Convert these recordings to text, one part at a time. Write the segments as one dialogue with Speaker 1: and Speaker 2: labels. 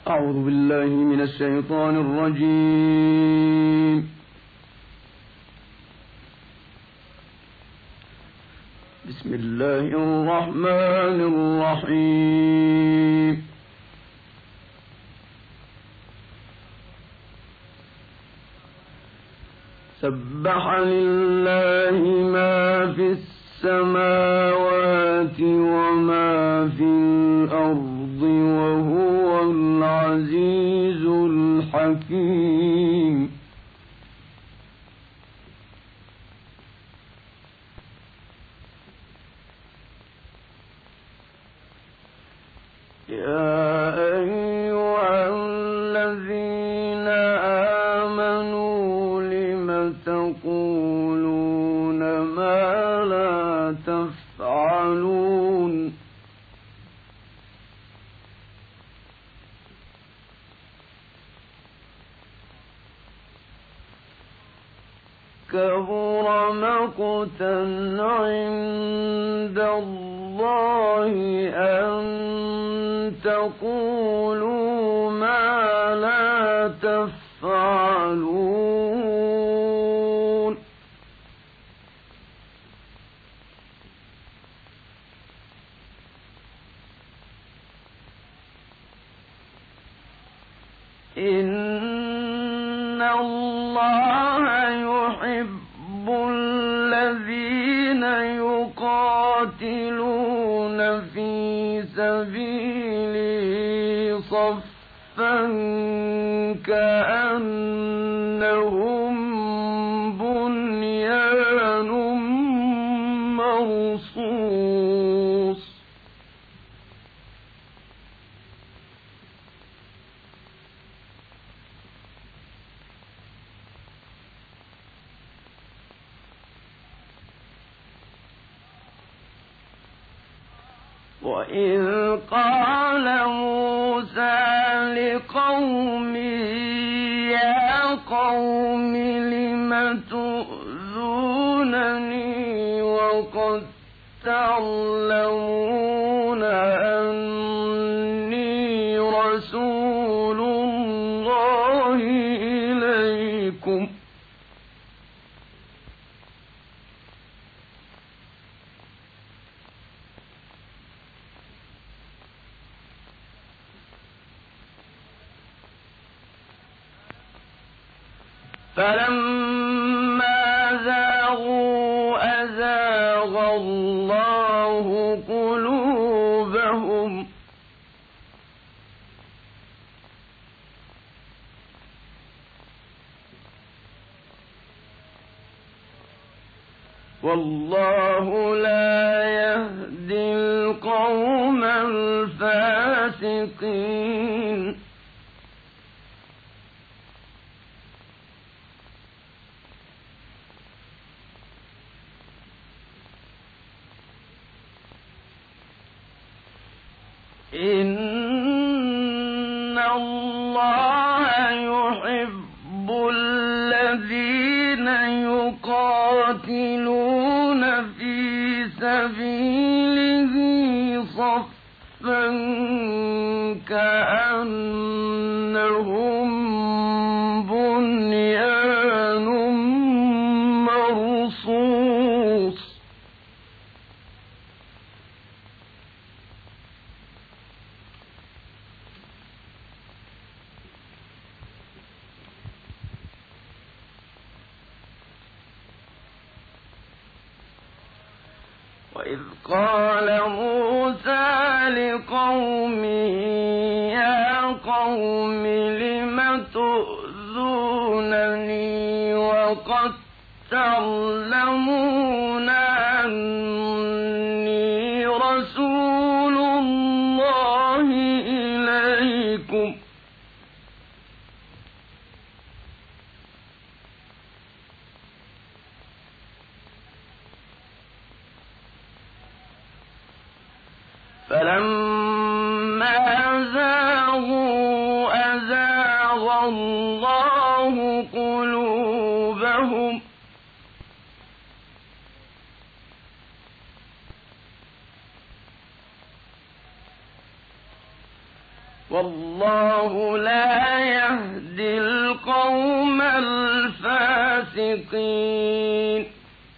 Speaker 1: أعوذ بالله من الشيطان الرجيم. بسم الله الرحمن الرحيم. سبح لله ما في السماوات وما في الأرض وهو العزيز الحكيم. يا أيها الذين آمنوا لم تقولون ما لا تفعلون. كبر مقتا عند الله أن تقولوا ما لا تفعلون. إن الله يحب الذين يقاتلون في سبيله صفا كأنهم بنيان مرصوص. وإذ قال موسى لقومه يا قوم لم تؤذونني وقد تعلمون أني رسول الله إليكم. فلما زاغوا أزاغ الله قلوبهم والله لا يهدي القوم الفاسقين. إن الله يحب الذين يقاتلون في سبيله صفا كأنهم بنيان مرصوص. وإذ قال موسى لقومه يا قوم لم تؤذونني وقد تعلمون أني رسول الله إليكم. فلما زاغوا أزاغ الله قلوبهم والله لا يهدي القوم الفاسقين.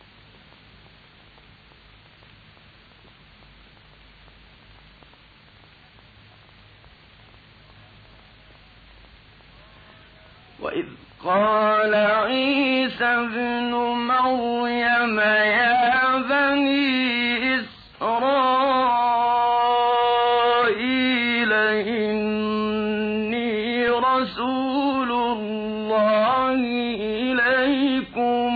Speaker 1: وإذ قال عيسى ابن مريم يا بني إسرائيل إني رسول الله إليكم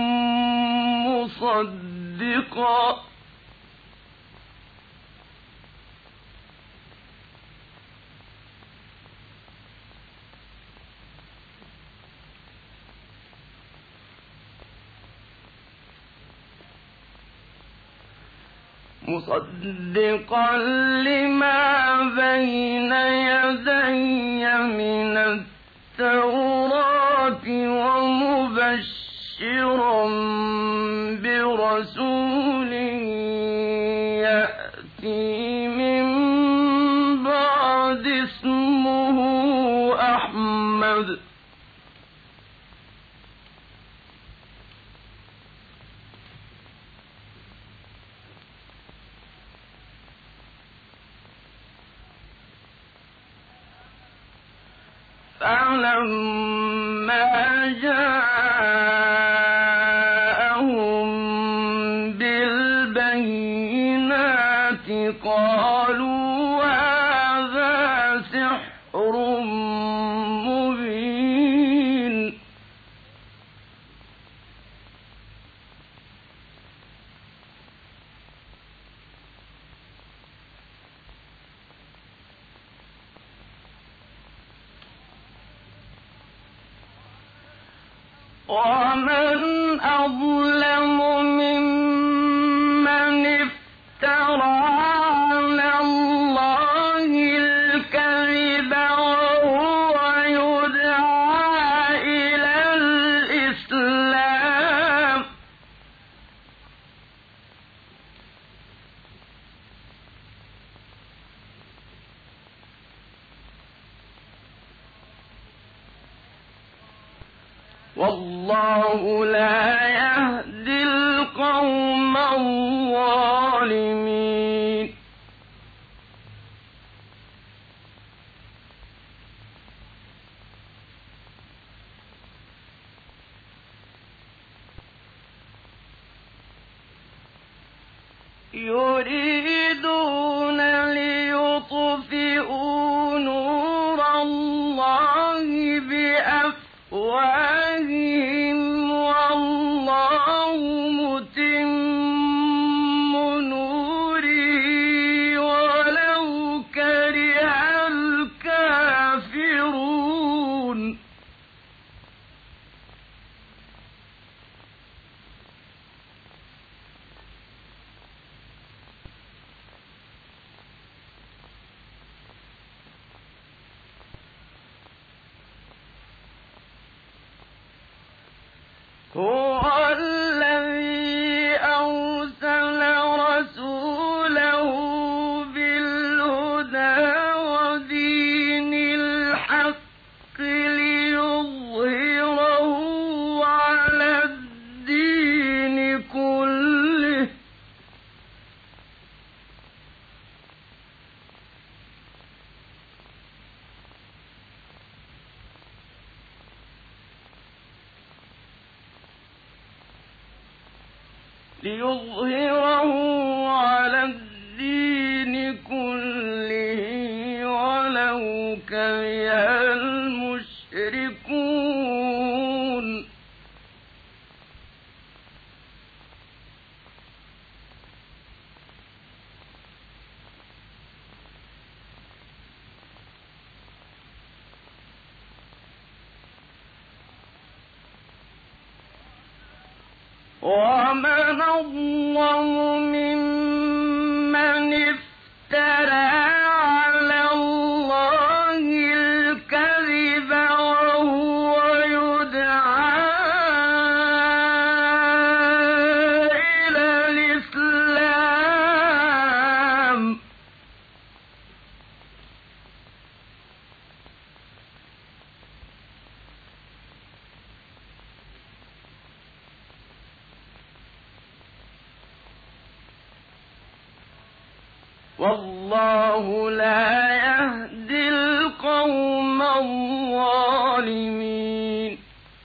Speaker 1: مصدقا لما بين يدي من التوراة ومبشرا برسول يأتي من بعد اسمه أحمد فلما جاءهم بالبينات قالوا هذا سحر مبين ومن أظلم ممن افترى على الله الكذب وهو يدعى إلى الإسلام والله لا يهدي القوم الظالمين يريدون ليطفئوا نور الله بأفواههم والله متم نوره ولو كره الكافرون هو الذي أرسل رسوله بالهدى ودين الحق ليظهره على الدين كله ولو كره المشركون ومن أظلم ممن افترى على الله الكذب وهو يدعى إلى الإسلام والله لا يهدي القوم الظالمين.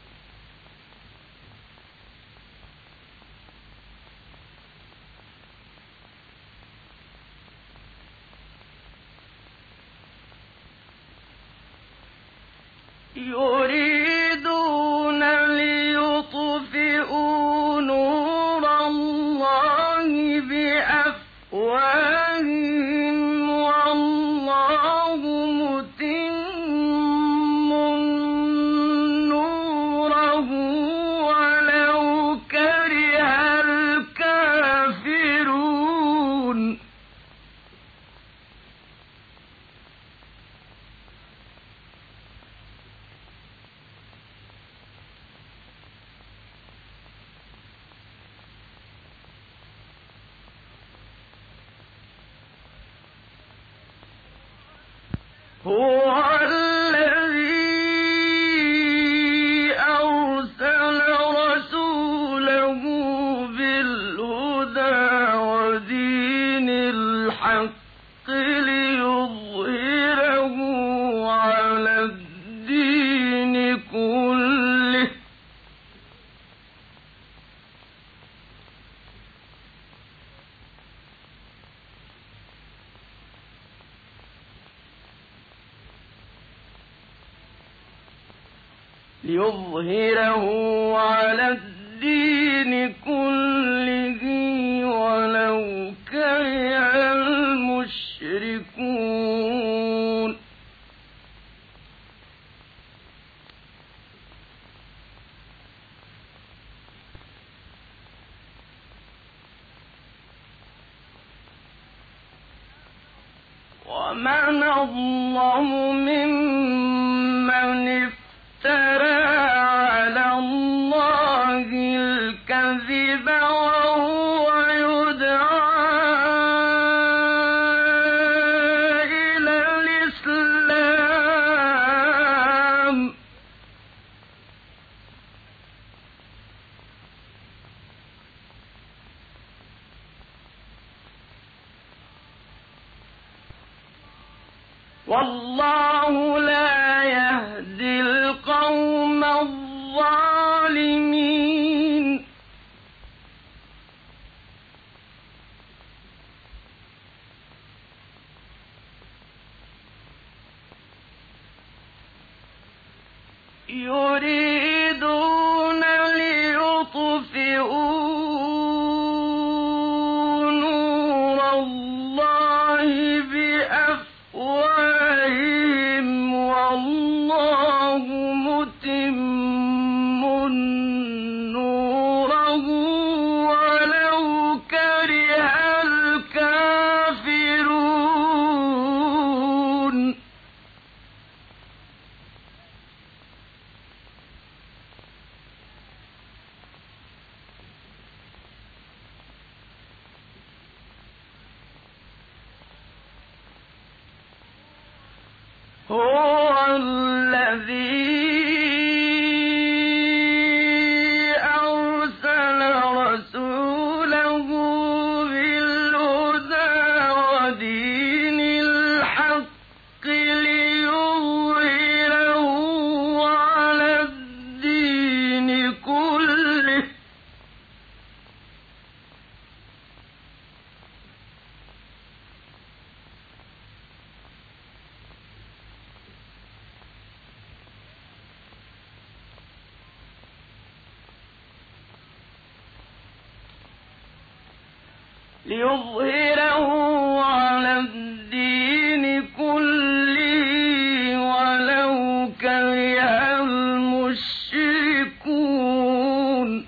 Speaker 1: يريدون ليطفئوا نور الله بأفواههم والله متم نوره ولو كره الكافرون. هو الذي أرسل رسوله بالهدى ودين الحق ليظهره على الدين كله ولو كره المشركون. ومن أظلم ممن افترى على الله الكذب وهو يدعى إلى الإسلام. والله لا يهدي القوم الظالمين. يريدون ليطفئوا نور الله بأفواههم والله متم نوره ولو كره الكافرون. هو الذي أرسل رسوله بالهدى ودين الحق ليظهره على الدين كله ولو كره المشركون.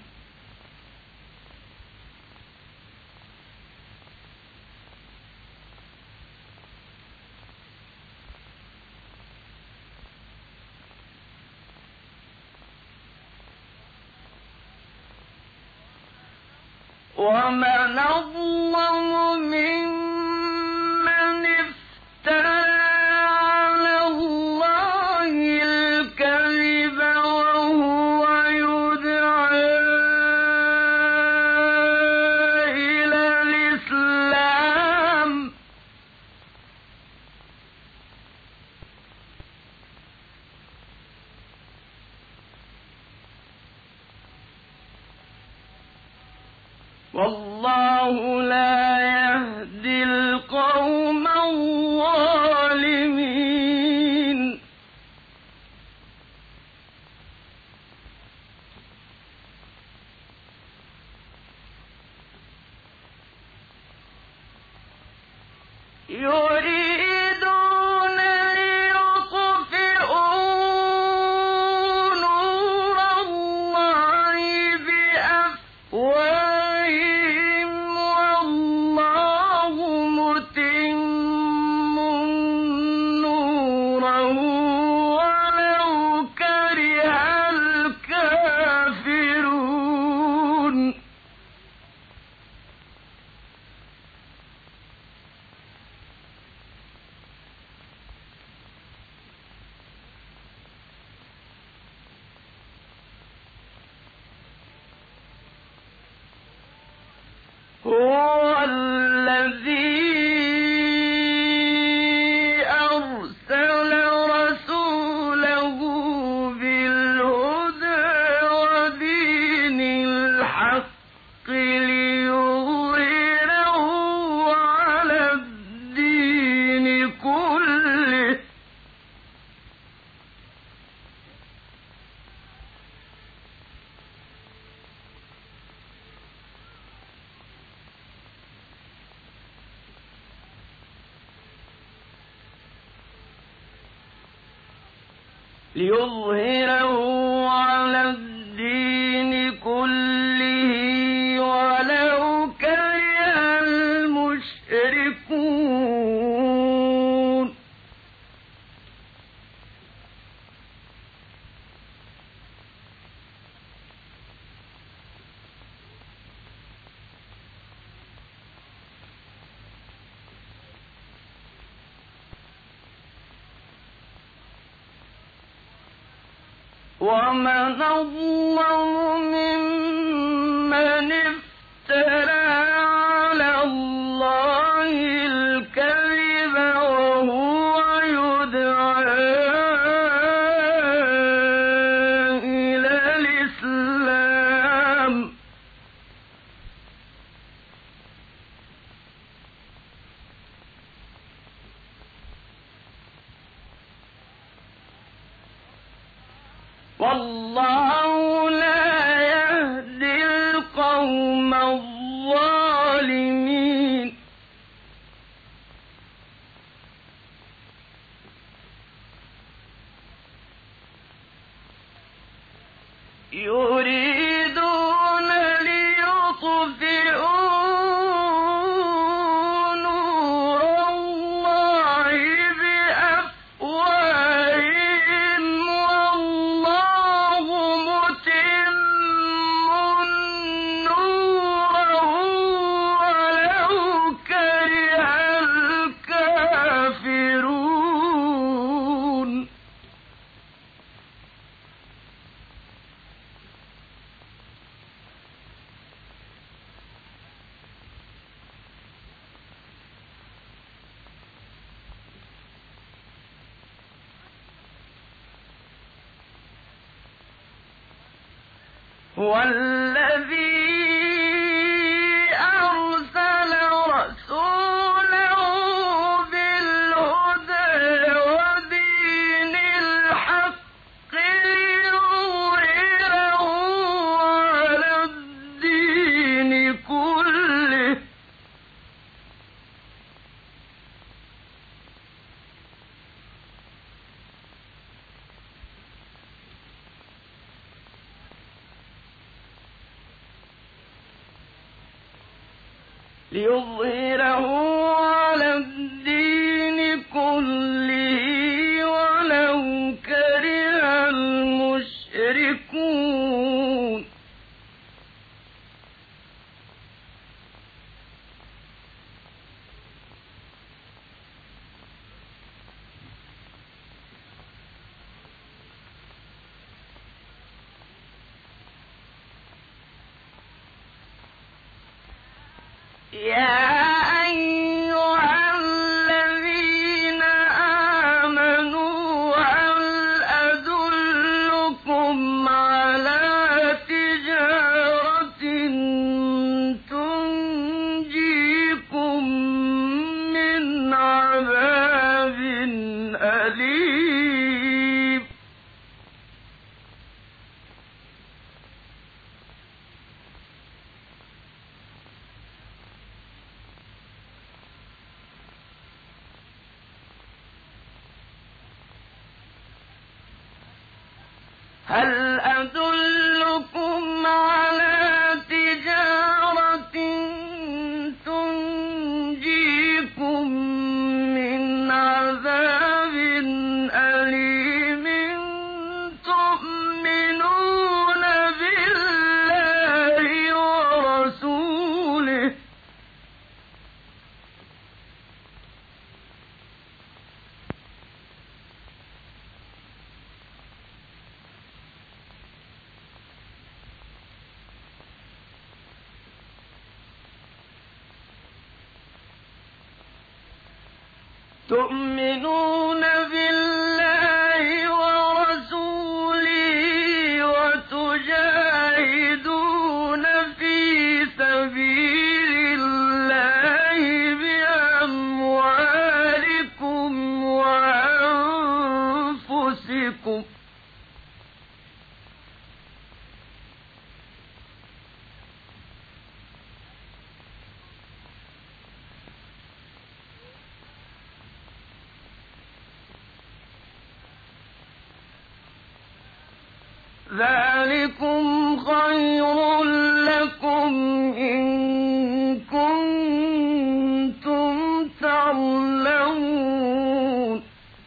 Speaker 1: ومن أظلم ممن افترى على الله الكذب وهو يدعى إلى الإسلام. والله لا يهدي القوم الظالمين يريدون ليطفئوا نور الله بأفواههم والله متم نوره ولو كره الكافرون هو الذي أرسل رسوله بالهدى ودين الحق ليظهره على الدين كله ولو كره المشركون ومن أظلم ممن افترى على الله الكذب وهو يدعى إلى الإسلام والله لا يهدي القوم الظالمين يريدون ليطفئوا نور الله بأفواههم والله متم نوره ولو كره الكافرون هو الذي أرسل رسوله بالهدى ودين الحق ليظهره على الدين كله على الدين كله ولو كره المشركون يا أيها الذين آمنوا هل أدلكم على تجارة هل أدلكم على تجارة تنجيكم من عذاب أليم تؤمنون بالله ورسوله وتجاهدون في سبيل الله بأموالكم وأنفسكم ذلكم خير لكم إن كنتم تعلمون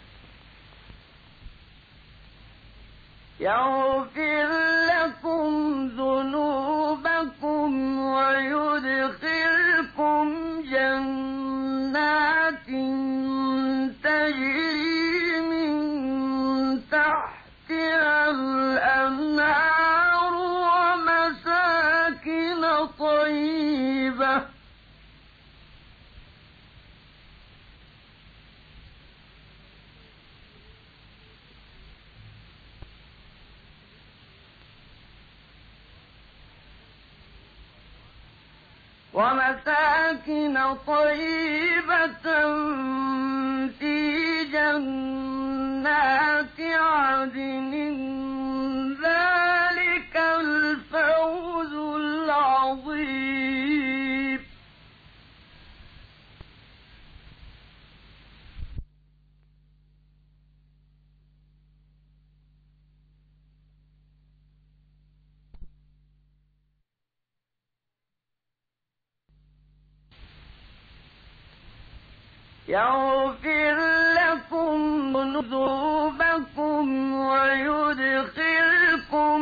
Speaker 1: يغفر لكم ذنوبكم ويدخلكم جنات تجري من تحتها الأنهار ومساكن طيبة في جنات عدن ذلك الفوز العظيم يغفر لكم ذنوبكم ويدخلكم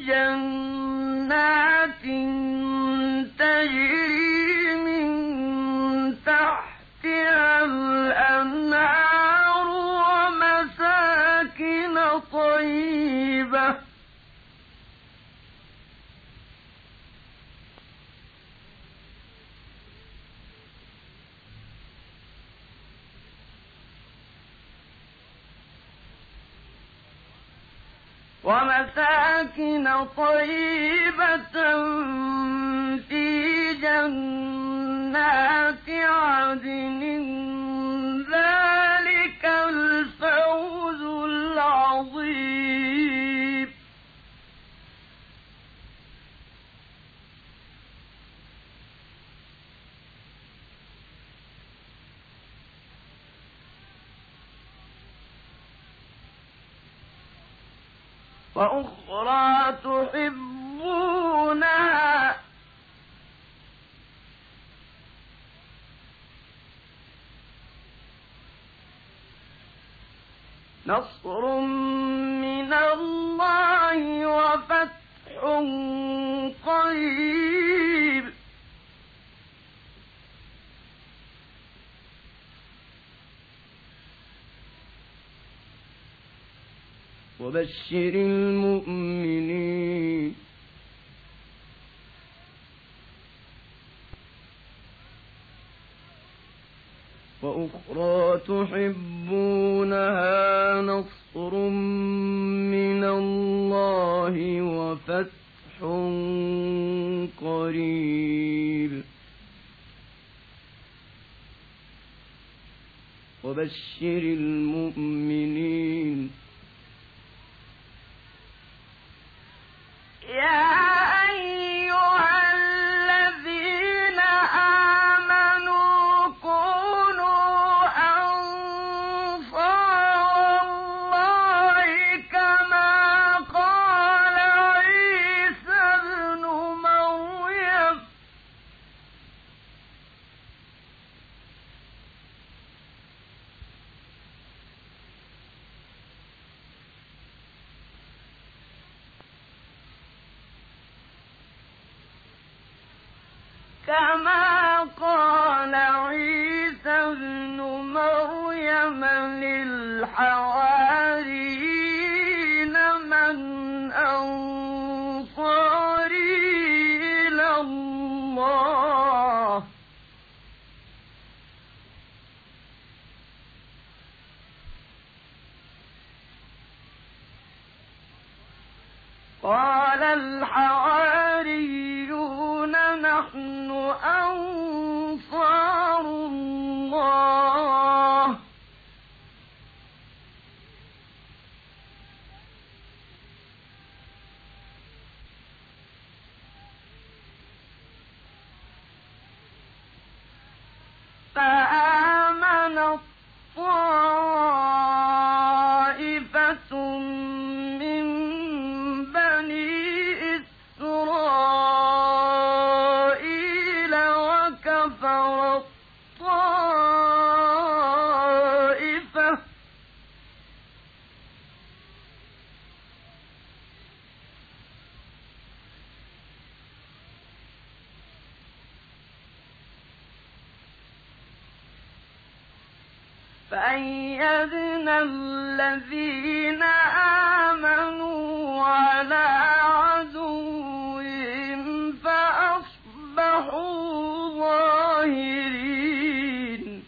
Speaker 1: جنات تجري من تحتها الأنهار ومساكن طيبة في جنات عدن ذلك الفوز العظيم وأخرى تحبونها نصر من الله وفتح قريب وبشر المؤمنين وأخرى تحبونها نصر من الله وفتح قريب وبشر المؤمنين يا أيها الذين آمنوا كونوا أنصار الله كما قال كما قال عيسى ابن مريم للحواريين من أنصاري إلى الله قال الحواريون نحن أنصار الله فآمنت طائفة من بني إسرائيل وكفرت طائفة فأيدنا الذين آمنوا على عدوهم فأصبحوا ظاهرين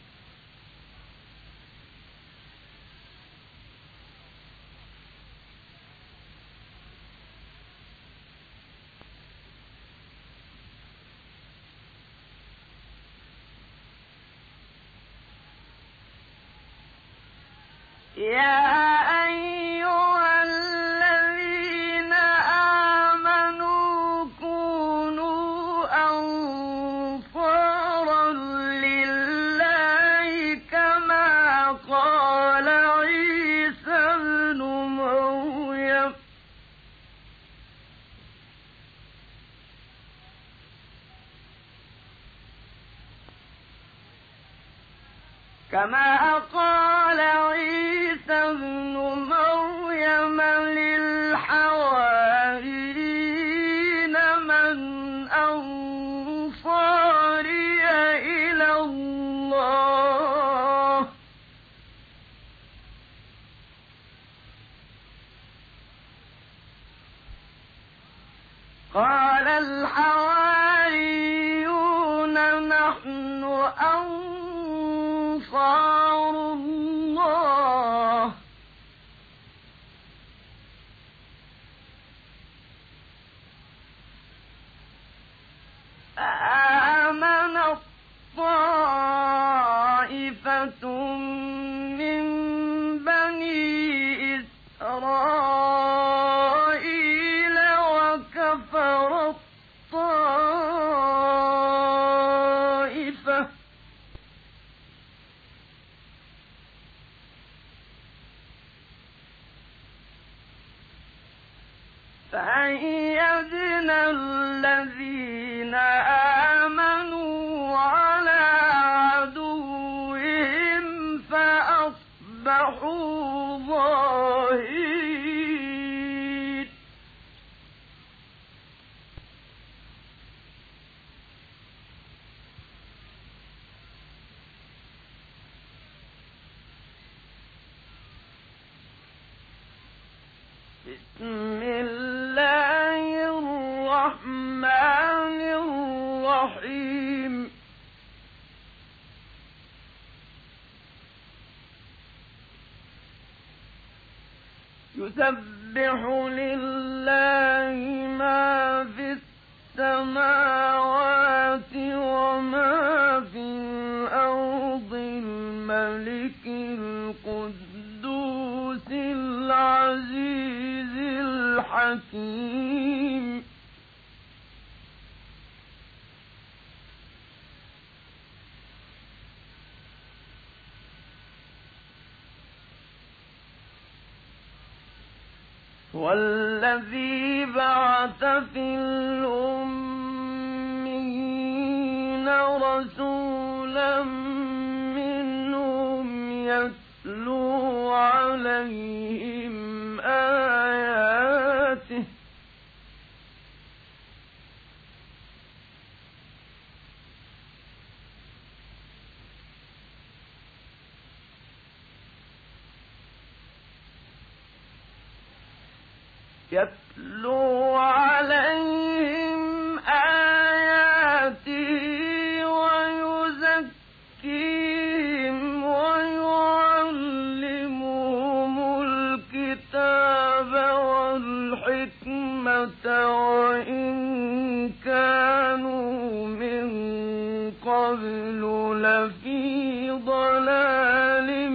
Speaker 1: يا أيها الذين آمنوا كونوا أنصارا لله كما قال عيسى ابن مريم للحواريين من أنصاري إلى الله قال الحواريون نحن أنصار الله فآمنت طائفة من بني إسرائيل وكفرت طائفة فأيدنا الذين آمنوا على عدوهم فأصبحوا ظاهرين بسم الله الرحمن الرحيم يسبح لله ما في السماوات وما في الأرض الملك القدوس العزيز الحكيم والذي بعث في الأمين رسولا منهم يتلو عليهم آياته يتلو عليهم آياته ويزكيهم ويعلمهم الكتاب والحكمة وإن كانوا من قبل لفي ضلال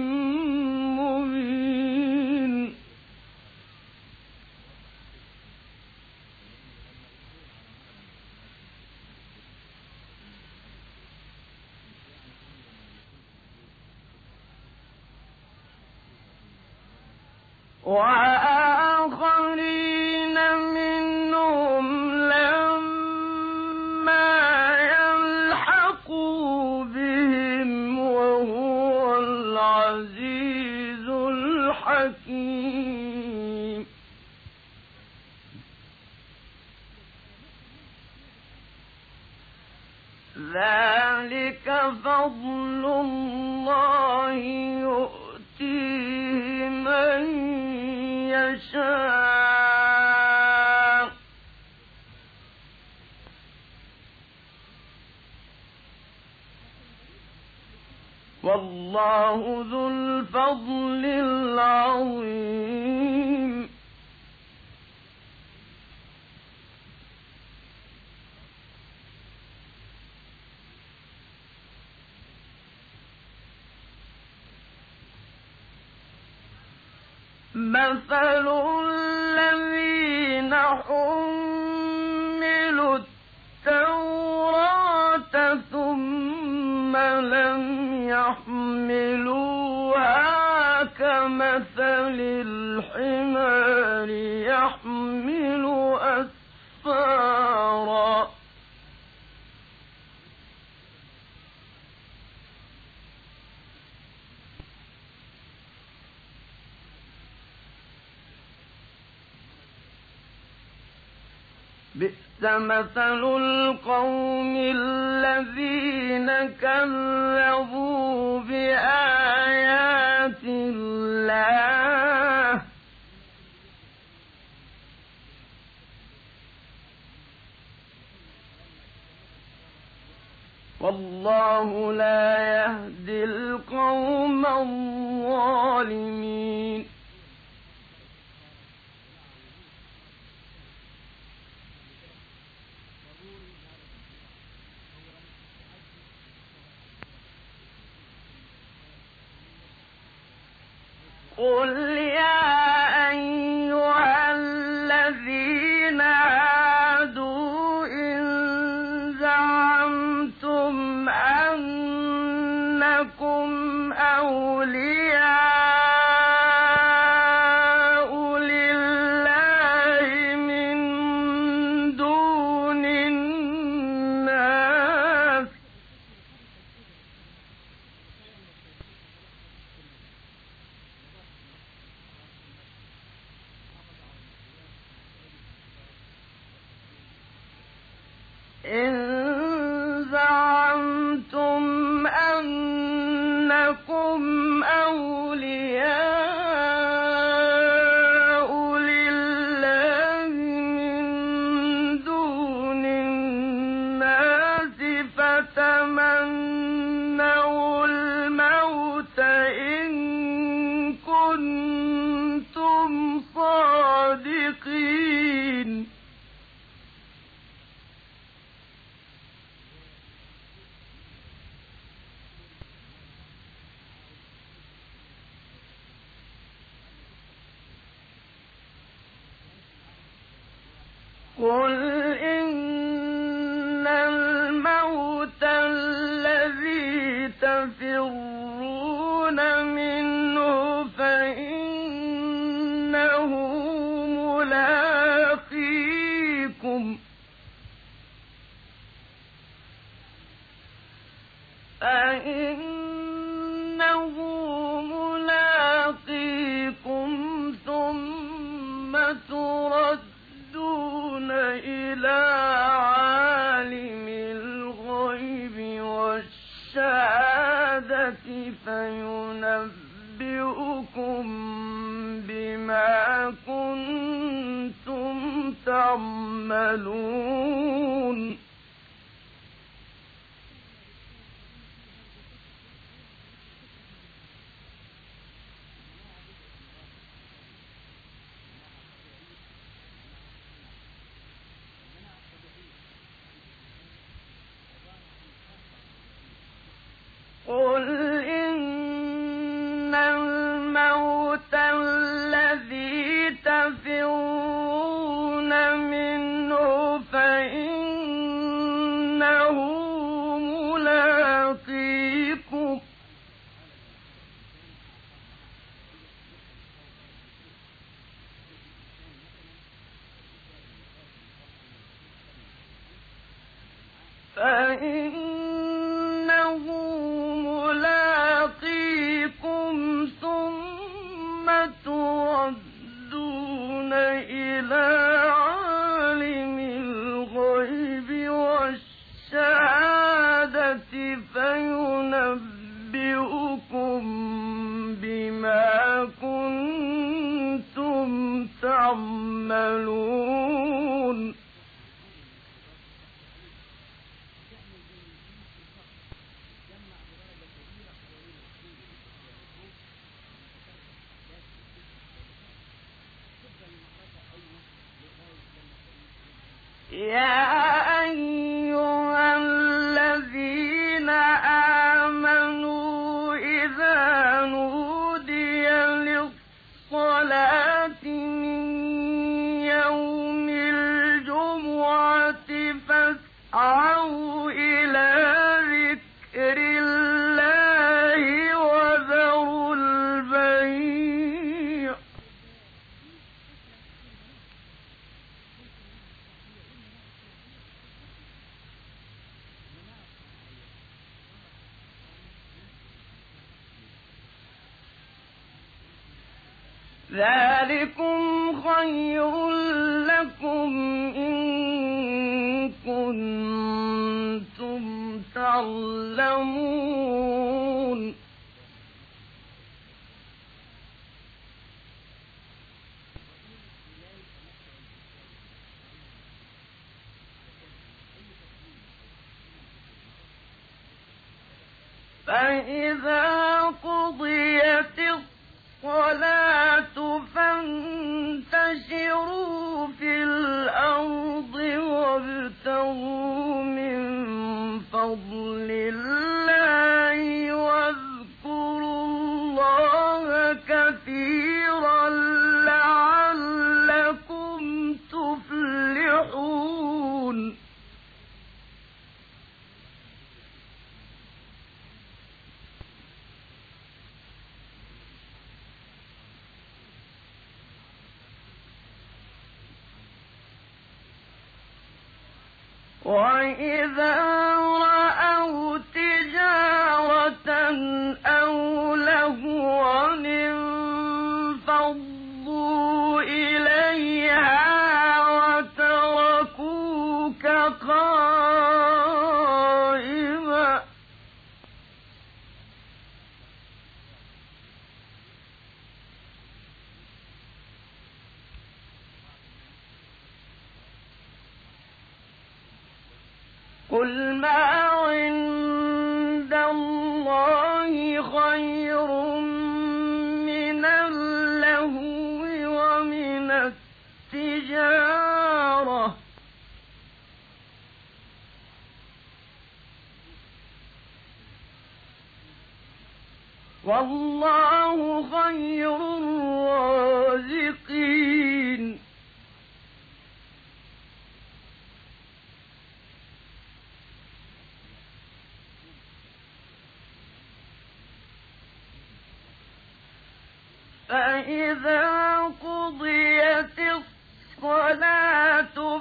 Speaker 1: مبين. وآخرين منهم لما يلحقوا بهم وهو العزيز الحكيم. ذلك فضل الله يؤتيه من يشاء والله ذو الفضل العظيم. مثل الذين حملوا التوراة ثم لم يحملوها كمثل الحمار يحمل أسفارا بئس مثل القوم الذين كذبوا بآيات الله والله لا يهدي القوم الظالمين. قل يا أيها الذين هادوا إن زعمتم أنكم أولياء لله من دون الناس إن زعمتم أنكم أولياء لله من دون الناس فتمنوا الموت إن كنتم صادقين. قل إن الموت الذي تفرون منه فإنه ملاقيكم ثم تردون إلى عالم الغيب والشهادة فينبئكم بما كنتم تعملون قل إن الموت الذي تفرون منه فإنه ملاقيكم ثم تردون إلى عالم الغيب والشهادة فينبئكم بما كنتم تعملون يا أيها الذين آمنوا إذا نودي للصلاة من يوم الجمعة فاسعوا إلى ذكر الله وذروا البيع ذلكم خير لكم إن كنتم تعلمون فإذا قضيت الصلاة فانتشروا في الأرض وابتغوا من فضل الله واذكروا الله كثيرا لعلكم تفلحون وإذا رأوا تجارة أو لهوا انفضوا إليها وتركوك قائما قل ما عند الله خير من اللهو ومن التجارة والله خير الرازقين فإذا قضيت الصلاة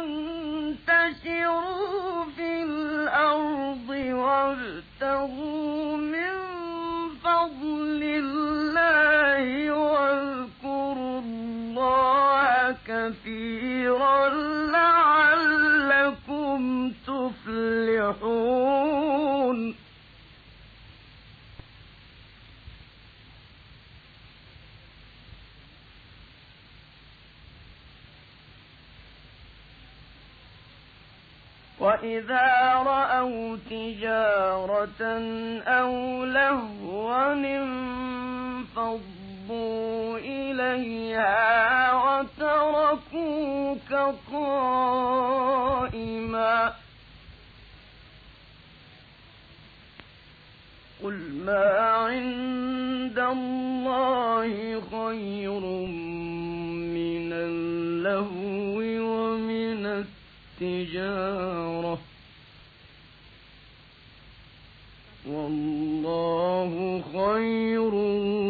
Speaker 1: فانتشروا في الأرض وابتغوا من فضل الله واذكروا الله كثيرا لعلكم تفلحون وإذا رأوا تجارة أو لهوا انفضوا إليها وتركوك قائما قل ما عند الله خير من اللهو ومن التجارة والله خير